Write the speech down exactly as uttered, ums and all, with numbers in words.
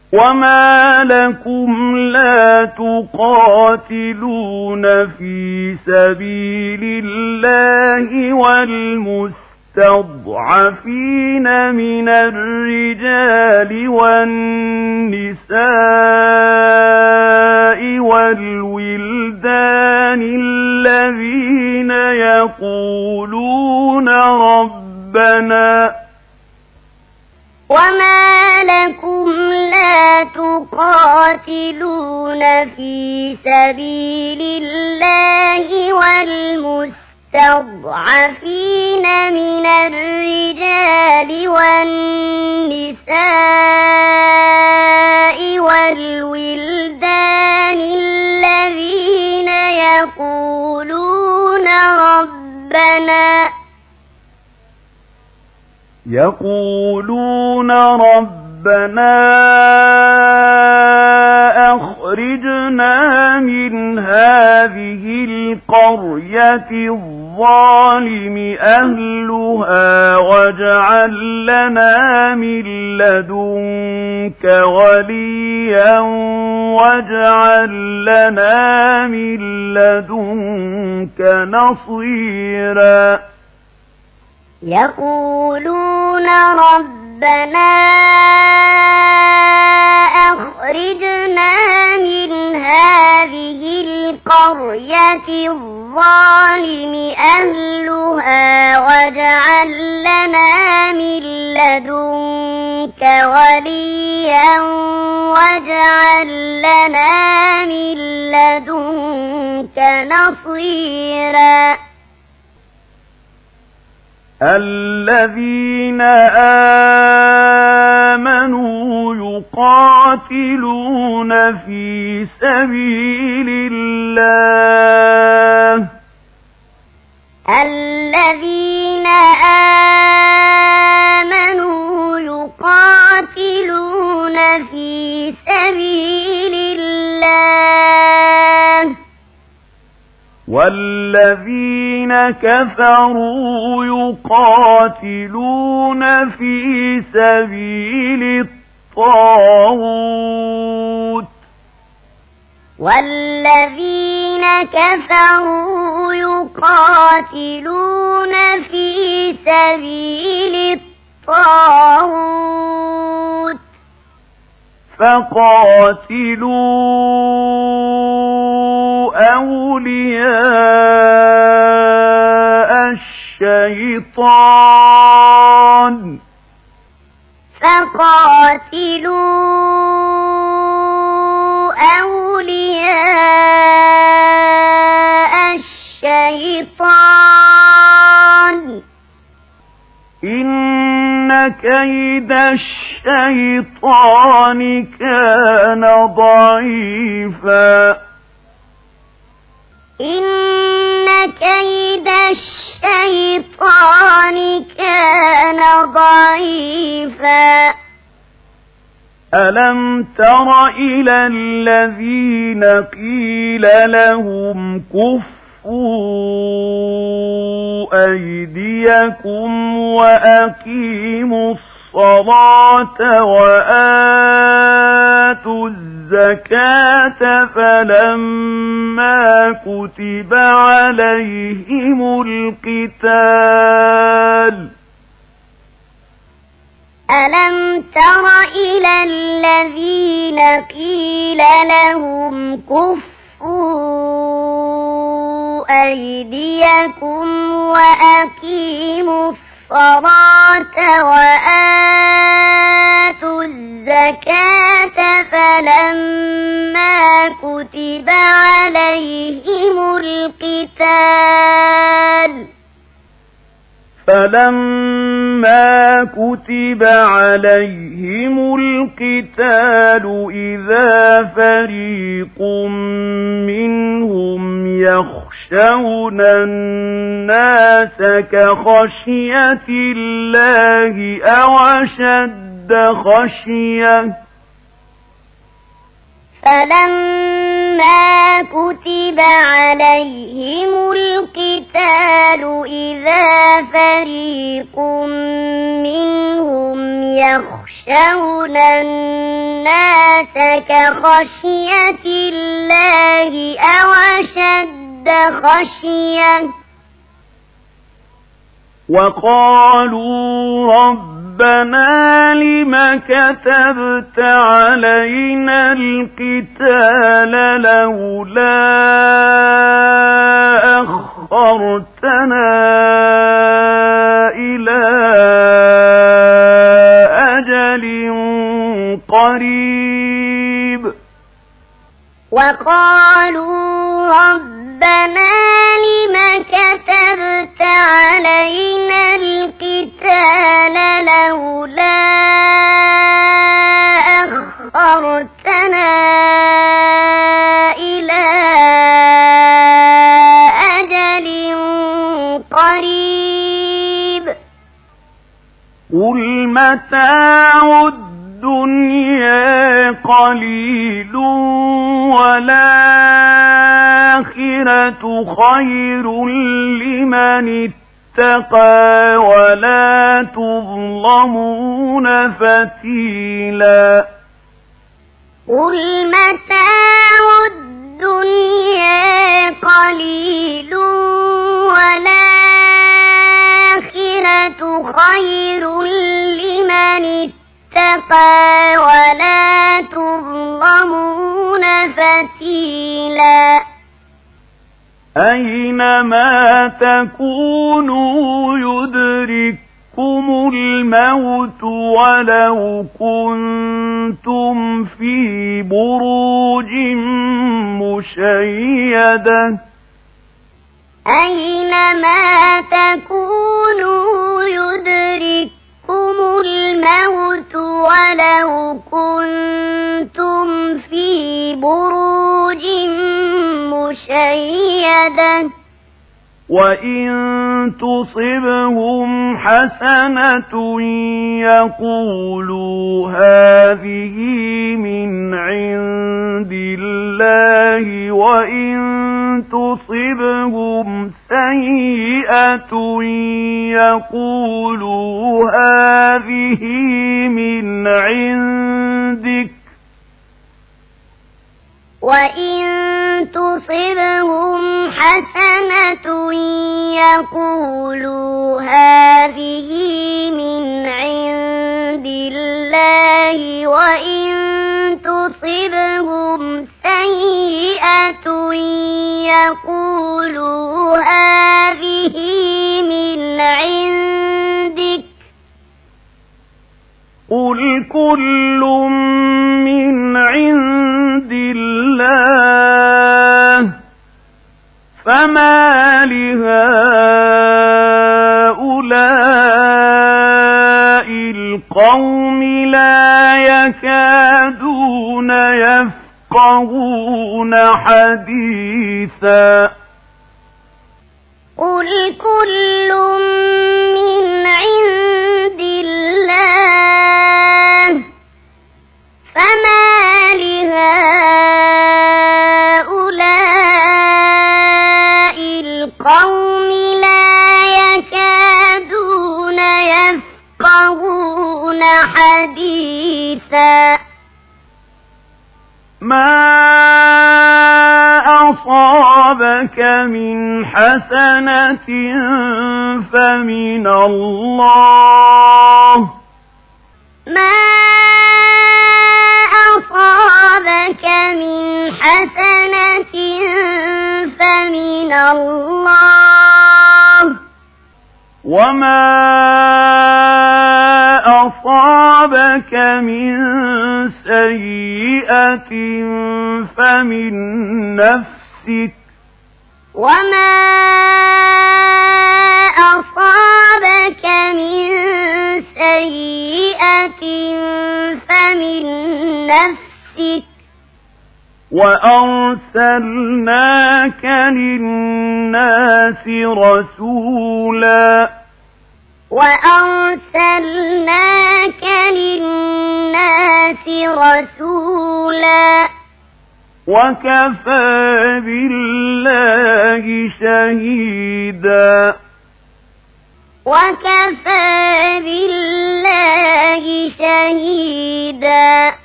وما لكم لا تقاتلون في سبيل الله والمستضعفين من الرجال والنساء والولدان الذين يقولون ربنا وما لكم لا تقاتلون في سبيل الله والمستضعفين من الرجال والنساء والولدان الذين يقولون ربنا يقولون ربنا أخرجنا من هذه القرية الظالم أهلها واجعل لنا من لدنك وليا واجعل لنا من لدنك نصيرا يقولون ربنا أخرجنا من هذه القرية الظالم أهلها واجعل لنا من لدنك وليا واجعل لنا من لدنك نصيرا الذين آمنوا يقاتلون في سبيل الله الذين آمنوا يقاتلون في سبيل الله والذين كفروا يقاتلون في سبيل الطاغوت والذين كفروا يقاتلون في سبيل الطاغوت فقاتلوا أولياء الشيطان فقاتلوا أولياء الشيطان إن كيد الشيطان كان ضعيفا إن كيد الشيطان كان ضعيفا ألم تر إلى الذين قيل لهم كفوا أيديكم وأقيموا الصلاة وآتوا الزكاة فلما كتب عليهم القتال ألم تر إلى الذين قيل لهم كفوا أيديكم وأقيموا الصلاة وآتوا الزكاة فلما كتب عليهم القتال فلما كتب عليهم القتال إذا فريق منهم يخشون الناس كخشية الله أو أشد خشية فلما كتب عليهم القتال إذا فريق منهم يخشون الناس الناس كخشية الله أو أشد خشية وقالوا ربنا لم كتبت علينا القتال لولا أخرتنا إلى أجل قريب وقالوا ربنا لم كتبت علينا القتال لولا أخرتنا إلى أجل قريب قل متاع الدنيا قليل والآخرة خير لمن اتقى ولا تظلمون فتيلا قل متاع الدنيا قليل والآخرة خير لمن اتقى ولا تظلمون فتيلا أينما تكونوا يدرككم الموت ولو كنتم في بروج مشيدة أينما تكونوا يدرككم الموت ولو كنتم في بروج مشيدة وإن تصبهم حسنة يقولوا هذه من عند الله وإن تصبهم سيئة يقولوا هذه من عندك وإن تصبهم حسنة يقولوا هذه من عند الله وإن تصبهم سيئة يقولوا هذه من عندك قل كل من عند الله فما لهؤلاء القوم لا يكادون يفقهون حديثا قل كل من عند الله فما لهؤلاء القوم لا يكادون يفقهون حديثا ما أصابك من حسنة فمن الله ما أصابك من حسنة فمن الله وما أصابك من سيئة فمن نفسك وما أصابك من سيئة فمن نفسك وأرسلناك للناس رسولا وأرسلناك للناس رسولا وكفى بالله شهيدا وكفى بالله شهيدا